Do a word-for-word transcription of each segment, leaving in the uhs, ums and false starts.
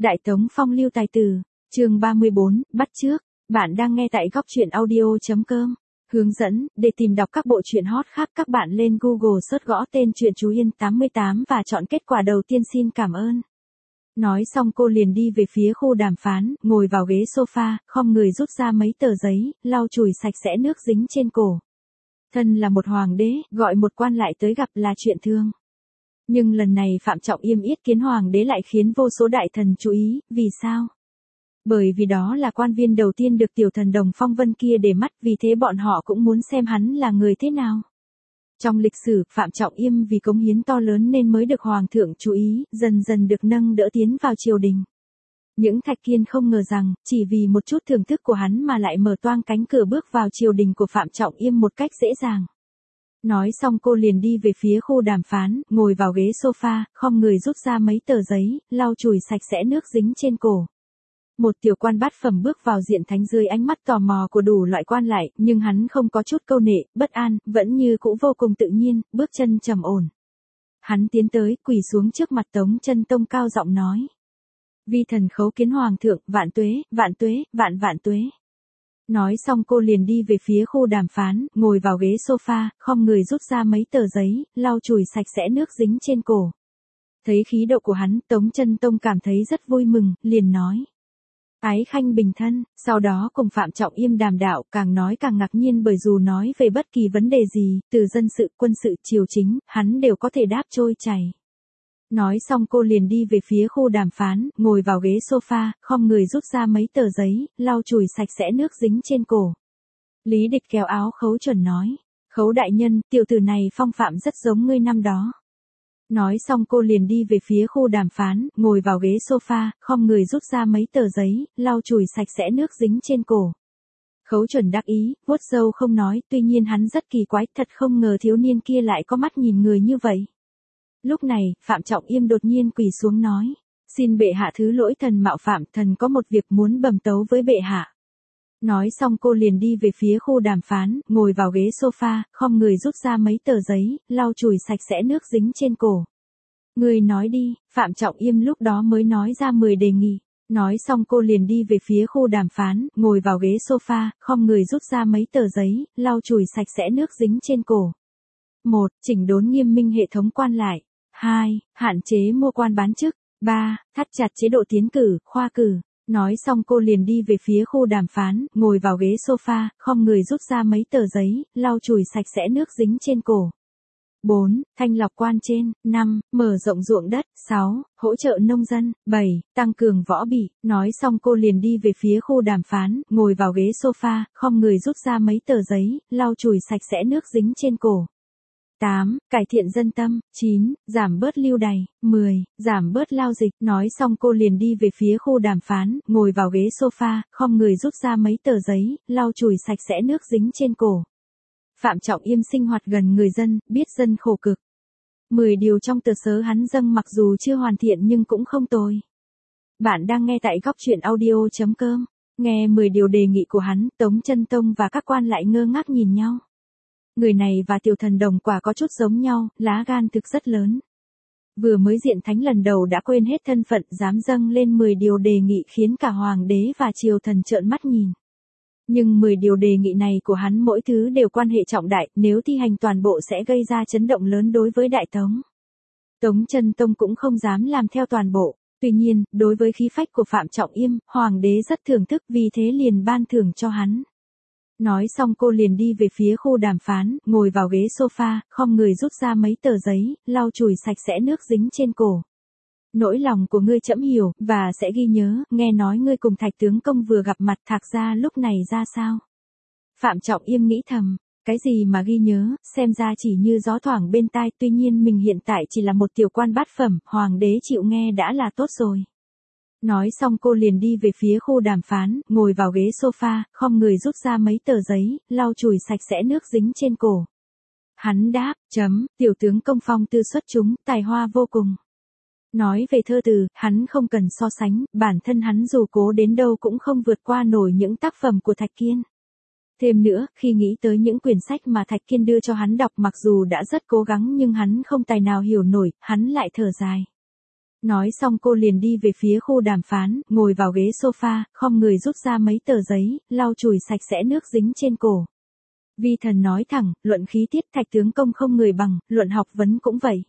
Đại Tống phong lưu tài tử, chương ba mươi bốn, bắt chước. Bạn đang nghe tại góc truyện audio.com. Hướng dẫn, để tìm đọc các bộ truyện hot khác các bạn lên Google search gõ tên truyện Chú Yên tám mươi tám và chọn kết quả đầu tiên xin cảm ơn. Nói xong cô liền đi về phía khu đàm phán, ngồi vào ghế sofa, khom người rút ra mấy tờ giấy, lau chùi sạch sẽ nước dính trên cổ. Thân là một hoàng đế, gọi một quan lại tới gặp là chuyện thường. Nhưng lần này Phạm Trọng Yêm yết kiến hoàng đế lại khiến vô số đại thần chú ý, vì sao? Bởi vì đó là quan viên đầu tiên được tiểu thần đồng phong vân kia để mắt, vì thế bọn họ cũng muốn xem hắn là người thế nào. Trong lịch sử, Phạm Trọng Yêm vì cống hiến to lớn nên mới được hoàng thượng chú ý, dần dần được nâng đỡ tiến vào triều đình. Những thạch kiên không ngờ rằng, chỉ vì một chút thưởng thức của hắn mà lại mở toang cánh cửa bước vào triều đình của Phạm Trọng Yêm một cách dễ dàng. Nói xong cô liền đi về phía khu đàm phán, ngồi vào ghế sofa, khom người rút ra mấy tờ giấy, lau chùi sạch sẽ nước dính trên cổ. Một tiểu quan bát phẩm bước vào diện thánh dưới ánh mắt tò mò của đủ loại quan lại, nhưng hắn không có chút câu nệ, bất an, vẫn như cũ vô cùng tự nhiên, bước chân trầm ổn. Hắn tiến tới, quỳ xuống trước mặt Tống Chân Tông cao giọng nói. Vi thần khấu kiến hoàng thượng, vạn tuế, vạn tuế, vạn vạn tuế. Nói xong cô liền đi về phía khu đàm phán, ngồi vào ghế sofa, khom người rút ra mấy tờ giấy, lau chùi sạch sẽ nước dính trên cổ. Thấy khí độ của hắn, Tống Chân Tông cảm thấy rất vui mừng, liền nói. Ái khanh bình thân, sau đó cùng Phạm Trọng Yêm đàm đạo, càng nói càng ngạc nhiên bởi dù nói về bất kỳ vấn đề gì, từ dân sự, quân sự, triều chính, hắn đều có thể đáp trôi chảy. Nói xong cô liền đi về phía khu đàm phán, ngồi vào ghế sofa, khom người rút ra mấy tờ giấy, lau chùi sạch sẽ nước dính trên cổ. Lý Địch kéo áo Khấu Chuẩn nói, Khấu đại nhân, tiểu tử này phong phạm rất giống ngươi năm đó. Nói xong cô liền đi về phía khu đàm phán, ngồi vào ghế sofa, khom người rút ra mấy tờ giấy, lau chùi sạch sẽ nước dính trên cổ. Khấu Chuẩn đắc ý, vuốt râu không nói, tuy nhiên hắn rất kỳ quái, thật không ngờ thiếu niên kia lại có mắt nhìn người như vậy. Lúc này, Phạm Trọng Yêm đột nhiên quỳ xuống nói, xin bệ hạ thứ lỗi thần mạo phạm, thần có một việc muốn bẩm tấu với bệ hạ. Nói xong cô liền đi về phía khu đàm phán, ngồi vào ghế sofa, khom người rút ra mấy tờ giấy, lau chùi sạch sẽ nước dính trên cổ. Người nói đi, Phạm Trọng Yêm lúc đó mới nói ra mười đề nghị. Nói xong cô liền đi về phía khu đàm phán, ngồi vào ghế sofa, khom người rút ra mấy tờ giấy, lau chùi sạch sẽ nước dính trên cổ. một. Chỉnh đốn nghiêm minh hệ thống quan lại. hai. Hạn chế mua quan bán chức. ba. Thắt chặt chế độ tiến cử, khoa cử. Nói xong cô liền đi về phía khu đàm phán, ngồi vào ghế sofa, khom người rút ra mấy tờ giấy, lau chùi sạch sẽ nước dính trên cổ. bốn. Thanh lọc quan trên. năm. Mở rộng ruộng đất. sáu. Hỗ trợ nông dân. bảy. Tăng cường võ bị. Nói xong cô liền đi về phía khu đàm phán, ngồi vào ghế sofa, khom người rút ra mấy tờ giấy, lau chùi sạch sẽ nước dính trên cổ. tám. Cải thiện dân tâm. chín. Giảm bớt lưu đày. mười. Giảm bớt lao dịch. Nói xong cô liền đi về phía khu đàm phán, ngồi vào ghế sofa, khom người rút ra mấy tờ giấy, lau chùi sạch sẽ nước dính trên cổ. Phạm Trọng Yêm sinh hoạt gần người dân, biết dân khổ cực. mười điều trong tờ sớ hắn dâng mặc dù chưa hoàn thiện nhưng cũng không tồi. Bạn đang nghe tại góc truyện audio.com. Nghe mười điều đề nghị của hắn, Tống Chân Tông và các quan lại ngơ ngác nhìn nhau. Người này và tiểu thần đồng quả có chút giống nhau, lá gan thực rất lớn. Vừa mới diện thánh lần đầu đã quên hết thân phận, dám dâng lên mười điều đề nghị khiến cả hoàng đế và triều thần trợn mắt nhìn. Nhưng mười điều đề nghị này của hắn mỗi thứ đều quan hệ trọng đại, nếu thi hành toàn bộ sẽ gây ra chấn động lớn đối với Đại Tống. Tống Chân Tông cũng không dám làm theo toàn bộ. Tuy nhiên, đối với khí phách của Phạm Trọng Yêm, hoàng đế rất thưởng thức vì thế liền ban thưởng cho hắn. Nói xong cô liền đi về phía khu đàm phán, ngồi vào ghế sofa, khom người rút ra mấy tờ giấy, lau chùi sạch sẽ nước dính trên cổ. Nỗi lòng của ngươi trẫm hiểu, và sẽ ghi nhớ, nghe nói ngươi cùng Thạch tướng công vừa gặp mặt, thạc ra lúc này ra sao? Phạm Trọng Yêm nghĩ thầm, cái gì mà ghi nhớ, xem ra chỉ như gió thoảng bên tai, tuy nhiên mình hiện tại chỉ là một tiểu quan bát phẩm, hoàng đế chịu nghe đã là tốt rồi. Nói xong cô liền đi về phía khu đàm phán, ngồi vào ghế sofa, khom người rút ra mấy tờ giấy, lau chùi sạch sẽ nước dính trên cổ. Hắn đáp, chấm, tiểu tướng công phong tư xuất chúng, tài hoa vô cùng. Nói về thơ từ, hắn không cần so sánh, bản thân hắn dù cố đến đâu cũng không vượt qua nổi những tác phẩm của Thạch Kiên. Thêm nữa, khi nghĩ tới những quyển sách mà Thạch Kiên đưa cho hắn đọc mặc dù đã rất cố gắng nhưng hắn không tài nào hiểu nổi, hắn lại thở dài. Nói xong cô liền đi về phía khu đàm phán, ngồi vào ghế sofa, khom người rút ra mấy tờ giấy, lau chùi sạch sẽ nước dính trên cổ. Vi Thần nói thẳng, luận khí tiết Thạch tướng công không người bằng, luận học vấn cũng vậy.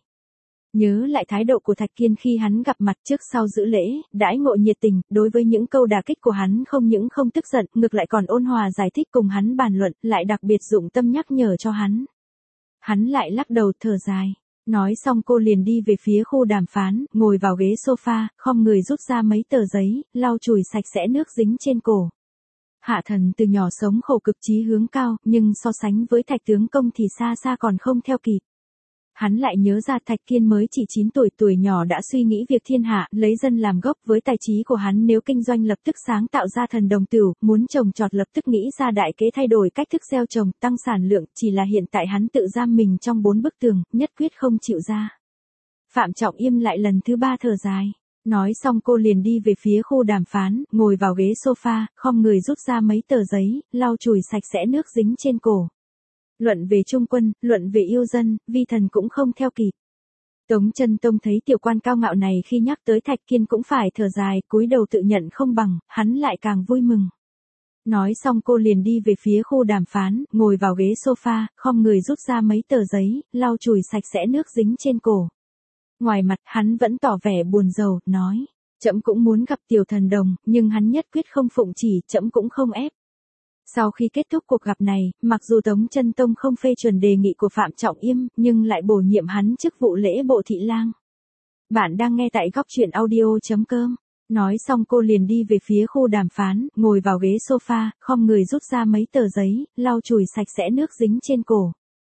Nhớ lại thái độ của Thạch Kiên khi hắn gặp mặt trước sau giữ lễ, đãi ngộ nhiệt tình, đối với những câu đả kích của hắn không những không tức giận, ngược lại còn ôn hòa giải thích cùng hắn bàn luận, lại đặc biệt dụng tâm nhắc nhở cho hắn. Hắn lại lắc đầu thở dài. Nói xong cô liền đi về phía khu đàm phán, ngồi vào ghế sofa, khom người rút ra mấy tờ giấy, lau chùi sạch sẽ nước dính trên cổ. Hạ Thần từ nhỏ sống khổ cực chí hướng cao, nhưng so sánh với Thạch tướng công thì xa xa còn không theo kịp. Hắn lại nhớ ra Thạch Kiên mới chỉ chín tuổi, tuổi nhỏ đã suy nghĩ việc thiên hạ, lấy dân làm gốc, với tài trí của hắn nếu kinh doanh lập tức sáng tạo ra thần đồng tửu, muốn trồng trọt lập tức nghĩ ra đại kế thay đổi cách thức gieo trồng, tăng sản lượng, chỉ là hiện tại hắn tự giam mình trong bốn bức tường, nhất quyết không chịu ra. Phạm Trọng Yêm lại lần thứ ba thở dài. Nói xong cô liền đi về phía khu đàm phán, ngồi vào ghế sofa, khom người rút ra mấy tờ giấy, lau chùi sạch sẽ nước dính trên cổ. Luận về trung quân, luận về yêu dân, Vi Thần cũng không theo kịp. Tống Chân Tông thấy tiểu quan cao ngạo này khi nhắc tới Thạch Kiên cũng phải thở dài, cúi đầu tự nhận không bằng, hắn lại càng vui mừng. Nói xong cô liền đi về phía khu đàm phán, ngồi vào ghế sofa, khom người rút ra mấy tờ giấy, lau chùi sạch sẽ nước dính trên cổ. Ngoài mặt hắn vẫn tỏ vẻ buồn rầu, nói, trẫm cũng muốn gặp tiểu thần đồng, nhưng hắn nhất quyết không phụng chỉ, trẫm cũng không ép. Sau khi kết thúc cuộc gặp này, mặc dù Tống Chân Tông không phê chuẩn đề nghị của Phạm Trọng Yêm, nhưng lại bổ nhiệm hắn chức vụ lễ bộ thị lang. Bạn đang nghe tại góc truyện audio chấm com. Nói xong cô liền đi về phía khu đàm phán, ngồi vào ghế sofa, khom người rút ra mấy tờ giấy, lau chùi sạch sẽ nước dính trên cổ.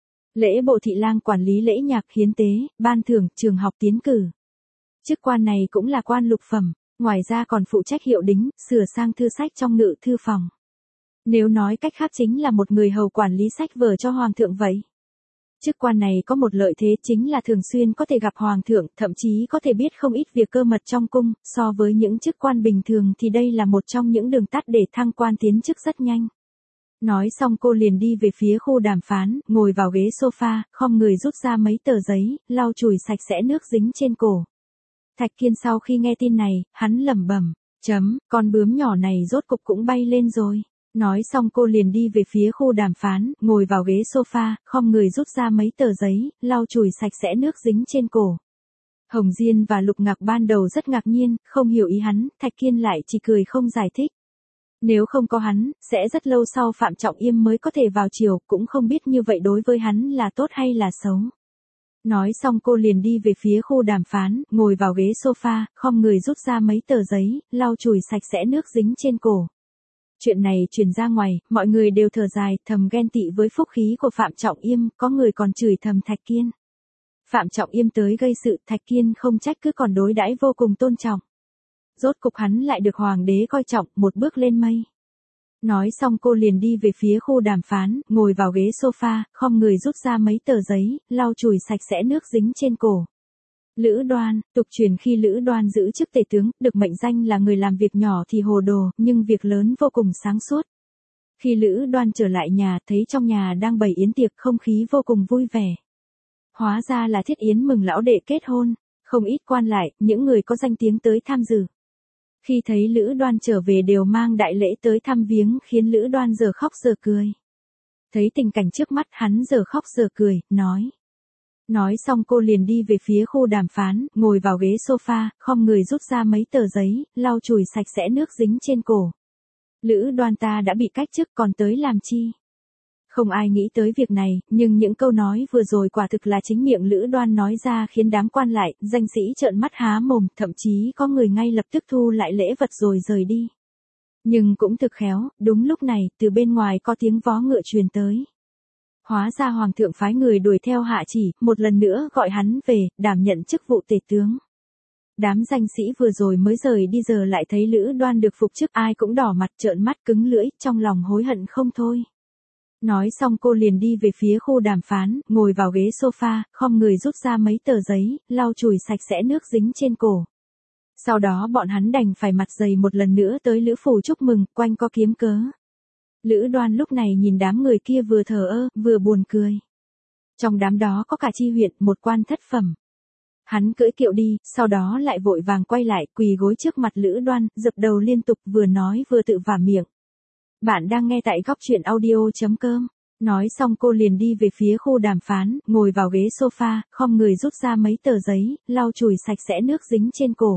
Lễ bộ thị lang quản lý lễ nhạc hiến tế, ban thưởng, trường học tiến cử. Chức quan này cũng là quan lục phẩm, ngoài ra còn phụ trách hiệu đính, sửa sang thư sách trong ngự thư phòng. Nếu nói cách khác chính là một người hầu quản lý sách vở cho hoàng thượng vậy. Chức quan này có một lợi thế chính là thường xuyên có thể gặp hoàng thượng, thậm chí có thể biết không ít việc cơ mật trong cung, so với những chức quan bình thường thì đây là một trong những đường tắt để thăng quan tiến chức rất nhanh. Nói xong cô liền đi về phía khu đàm phán, ngồi vào ghế sofa, khom người rút ra mấy tờ giấy, lau chùi sạch sẽ nước dính trên cổ. Thạch Kiên sau khi nghe tin này, hắn lẩm bẩm, chấm, con bướm nhỏ này rốt cục cũng bay lên rồi. Nói xong cô liền đi về phía khu đàm phán, ngồi vào ghế sofa, khom người rút ra mấy tờ giấy, lau chùi sạch sẽ nước dính trên cổ. Hồng Diên và Lục Ngạc ban đầu rất ngạc nhiên, không hiểu ý hắn, Thạch Kiên lại chỉ cười không giải thích. Nếu không có hắn, sẽ rất lâu sau Phạm Trọng Yêm mới có thể vào triều, cũng không biết như vậy đối với hắn là tốt hay là xấu. Nói xong cô liền đi về phía khu đàm phán, ngồi vào ghế sofa, khom người rút ra mấy tờ giấy, lau chùi sạch sẽ nước dính trên cổ. Chuyện này truyền ra ngoài, mọi người đều thở dài, thầm ghen tị với phúc khí của Phạm Trọng Yêm, có người còn chửi thầm Thạch Kiên. Phạm Trọng Yêm tới gây sự, Thạch Kiên không trách cứ còn đối đãi vô cùng tôn trọng. Rốt cục hắn lại được hoàng đế coi trọng, một bước lên mây. Nói xong cô liền đi về phía khu đàm phán, ngồi vào ghế sofa, khom người rút ra mấy tờ giấy, lau chùi sạch sẽ nước dính trên cổ. Lữ Đoan, tục truyền khi Lữ Đoan giữ chức tể tướng, được mệnh danh là người làm việc nhỏ thì hồ đồ, nhưng việc lớn vô cùng sáng suốt. Khi Lữ Đoan trở lại nhà, thấy trong nhà đang bày yến tiệc, không khí vô cùng vui vẻ. Hóa ra là thiết yến mừng lão đệ kết hôn, không ít quan lại, những người có danh tiếng tới tham dự. Khi thấy Lữ Đoan trở về đều mang đại lễ tới thăm viếng, khiến Lữ Đoan giờ khóc giờ cười. Thấy tình cảnh trước mắt hắn giờ khóc giờ cười, nói. Nói xong cô liền đi về phía khu đàm phán, ngồi vào ghế sofa, khom người rút ra mấy tờ giấy, lau chùi sạch sẽ nước dính trên cổ. Lữ Đoan ta đã bị cách chức còn tới làm chi? Không ai nghĩ tới việc này, nhưng những câu nói vừa rồi quả thực là chính miệng Lữ Đoan nói ra khiến đám quan lại, danh sĩ trợn mắt há mồm, thậm chí có người ngay lập tức thu lại lễ vật rồi rời đi. Nhưng cũng thực khéo, đúng lúc này, từ bên ngoài có tiếng vó ngựa truyền tới. Hóa ra hoàng thượng phái người đuổi theo hạ chỉ, một lần nữa gọi hắn về, đảm nhận chức vụ tể tướng. Đám danh sĩ vừa rồi mới rời đi giờ lại thấy Lữ Đoan được phục chức, ai cũng đỏ mặt trợn mắt cứng lưỡi, trong lòng hối hận không thôi. Nói xong cô liền đi về phía khu đàm phán, ngồi vào ghế sofa, khom người rút ra mấy tờ giấy, lau chùi sạch sẽ nước dính trên cổ. Sau đó bọn hắn đành phải mặt dày một lần nữa tới Lữ phủ chúc mừng, quanh co kiếm cớ. Lữ Đoan lúc này nhìn đám người kia vừa thờ ơ, vừa buồn cười. Trong đám đó có cả Chi huyện, một quan thất phẩm. Hắn cưỡi kiệu đi, sau đó lại vội vàng quay lại, quỳ gối trước mặt Lữ Đoan, dập đầu liên tục vừa nói vừa tự vả miệng. Bạn đang nghe tại góc truyện audio.com. Nói xong cô liền đi về phía khu đàm phán, ngồi vào ghế sofa, khom người rút ra mấy tờ giấy, lau chùi sạch sẽ nước dính trên cổ.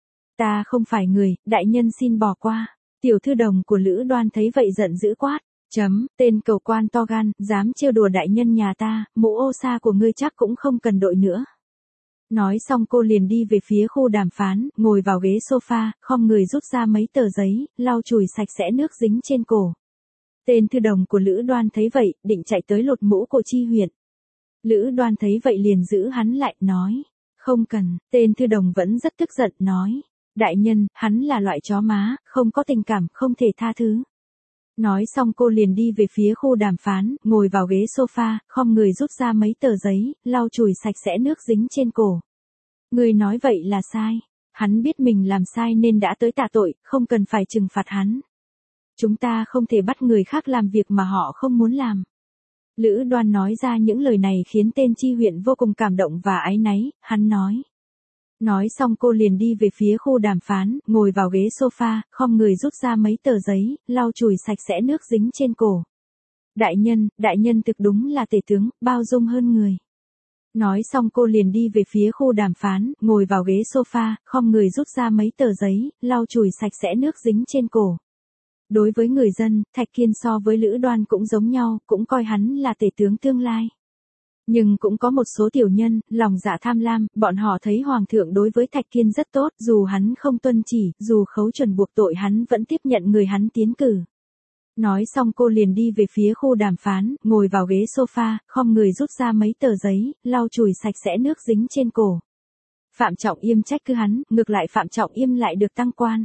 Ta không phải người, đại nhân xin bỏ qua. Tiểu thư đồng của Lữ Đoan thấy vậy giận dữ quát. Chấm, tên cầu quan to gan, dám trêu đùa đại nhân nhà ta, mũ ô sa của ngươi chắc cũng không cần đội nữa. Nói xong cô liền đi về phía khu đàm phán, ngồi vào ghế sofa, khom người rút ra mấy tờ giấy, lau chùi sạch sẽ nước dính trên cổ. Tên thư đồng của Lữ Đoan thấy vậy, định chạy tới lột mũ của Chi Huyền. Lữ Đoan thấy vậy liền giữ hắn lại, nói. Không cần, tên thư đồng vẫn rất tức giận, nói. Đại nhân, hắn là loại chó má, không có tình cảm, không thể tha thứ. Nói xong cô liền đi về phía khu đàm phán, ngồi vào ghế sofa, khom người rút ra mấy tờ giấy, lau chùi sạch sẽ nước dính trên cổ. Người nói vậy là sai. Hắn biết mình làm sai nên đã tới tạ tội, không cần phải trừng phạt hắn. Chúng ta không thể bắt người khác làm việc mà họ không muốn làm. Lữ Đoan nói ra những lời này khiến tên Chi Huyền vô cùng cảm động và áy náy, hắn nói. Nói xong cô liền đi về phía khu đàm phán, ngồi vào ghế sofa, khom người rút ra mấy tờ giấy, lau chùi sạch sẽ nước dính trên cổ. Đại nhân, đại nhân thực đúng là tể tướng, bao dung hơn người. Nói xong cô liền đi về phía khu đàm phán, ngồi vào ghế sofa, khom người rút ra mấy tờ giấy, lau chùi sạch sẽ nước dính trên cổ. Đối với người dân, Thạch Kiên so với Lữ Đoan cũng giống nhau, cũng coi hắn là tể tướng tương lai. Nhưng cũng có một số tiểu nhân, lòng dạ tham lam, bọn họ thấy Hoàng thượng đối với Thạch Kiên rất tốt, dù hắn không tuân chỉ, dù khấu chuẩn buộc tội hắn vẫn tiếp nhận người hắn tiến cử. Nói xong cô liền đi về phía khu đàm phán, ngồi vào ghế sofa, khom người rút ra mấy tờ giấy, lau chùi sạch sẽ nước dính trên cổ. Phạm Trọng Yêm trách cứ hắn, ngược lại Phạm Trọng Yêm lại được tăng quan.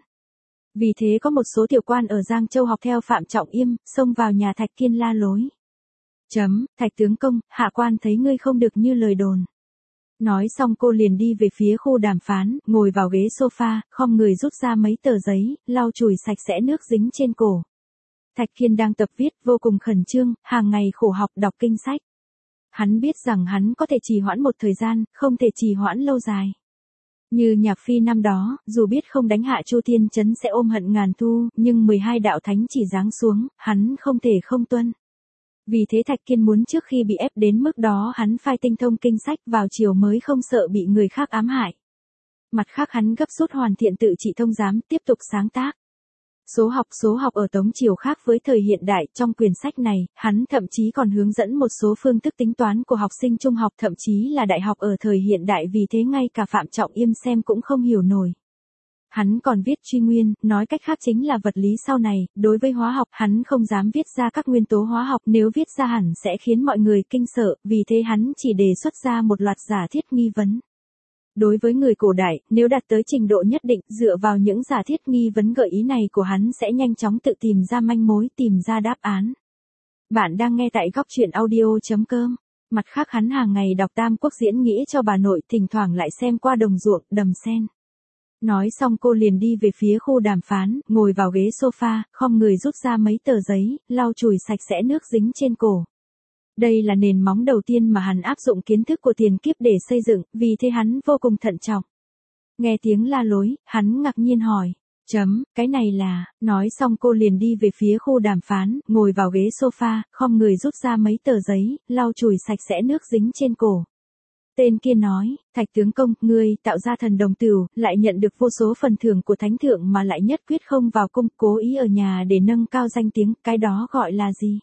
Vì thế có một số tiểu quan ở Giang Châu học theo Phạm Trọng Yêm, xông vào nhà Thạch Kiên la lối. Chấm, Thạch tướng công, hạ quan thấy ngươi không được như lời đồn. Nói xong cô liền đi về phía khu đàm phán, ngồi vào ghế sofa, khom người rút ra mấy tờ giấy, lau chùi sạch sẽ nước dính trên cổ. Thạch Kiên đang tập viết, vô cùng khẩn trương, hàng ngày khổ học đọc kinh sách. Hắn biết rằng hắn có thể trì hoãn một thời gian, không thể trì hoãn lâu dài. Như Nhạc Phi năm đó, dù biết không đánh hạ Chu Thiên Trấn sẽ ôm hận ngàn thu, nhưng mười hai đạo thánh chỉ giáng xuống, hắn không thể không tuân. Vì thế Thạch Kiên muốn trước khi bị ép đến mức đó hắn phai tinh thông kinh sách vào chiều mới không sợ bị người khác ám hại. Mặt khác hắn gấp rút hoàn thiện tự trị thông giám, tiếp tục sáng tác. Số học số học ở Tống Triều khác với thời hiện đại, trong quyển sách này, hắn thậm chí còn hướng dẫn một số phương thức tính toán của học sinh trung học thậm chí là đại học ở thời hiện đại, vì thế ngay cả Phạm Trọng Yêm xem cũng không hiểu nổi. Hắn còn viết truy nguyên, nói cách khác chính là vật lý sau này, đối với hóa học, hắn không dám viết ra các nguyên tố hóa học, nếu viết ra hẳn sẽ khiến mọi người kinh sợ, vì thế hắn chỉ đề xuất ra một loạt giả thiết nghi vấn. Đối với người cổ đại, nếu đạt tới trình độ nhất định, dựa vào những giả thiết nghi vấn gợi ý này của hắn sẽ nhanh chóng tự tìm ra manh mối, tìm ra đáp án. Bạn đang nghe tại góc truyện audio.com. Mặt khác hắn hàng ngày đọc Tam Quốc diễn nghĩa cho bà nội, thỉnh thoảng lại xem qua đồng ruộng, đầm sen. Nói xong cô liền đi về phía khu đàm phán, ngồi vào ghế sofa, khom người rút ra mấy tờ giấy, lau chùi sạch sẽ nước dính trên cổ. Đây là nền móng đầu tiên mà hắn áp dụng kiến thức của tiền kiếp để xây dựng, vì thế hắn vô cùng thận trọng. Nghe tiếng la lối, hắn ngạc nhiên hỏi. Chấm, cái này là, nói xong cô liền đi về phía khu đàm phán, ngồi vào ghế sofa, khom người rút ra mấy tờ giấy, lau chùi sạch sẽ nước dính trên cổ. Tên kia nói, Thạch tướng công, ngươi tạo ra thần đồng tửu, lại nhận được vô số phần thưởng của thánh thượng mà lại nhất quyết không vào cung, cố ý ở nhà để nâng cao danh tiếng, cái đó gọi là gì?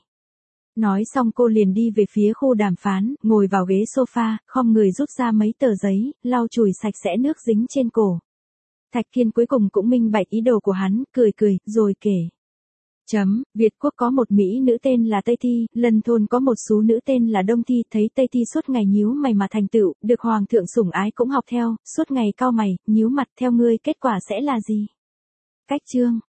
Nói xong cô liền đi về phía khu đàm phán, ngồi vào ghế sofa, khom người rút ra mấy tờ giấy, lau chùi sạch sẽ nước dính trên cổ. Thạch Kiên cuối cùng cũng minh bạch ý đồ của hắn, cười cười, rồi kể. Chấm, Việt quốc có một Mỹ nữ tên là Tây Thi, Lân thôn có một xú nữ tên là Đông Thi, thấy Tây Thi suốt ngày nhíu mày mà thành tựu, được Hoàng thượng sủng ái cũng học theo, suốt ngày cau mày, nhíu mặt, theo ngươi kết quả sẽ là gì? Cách chương,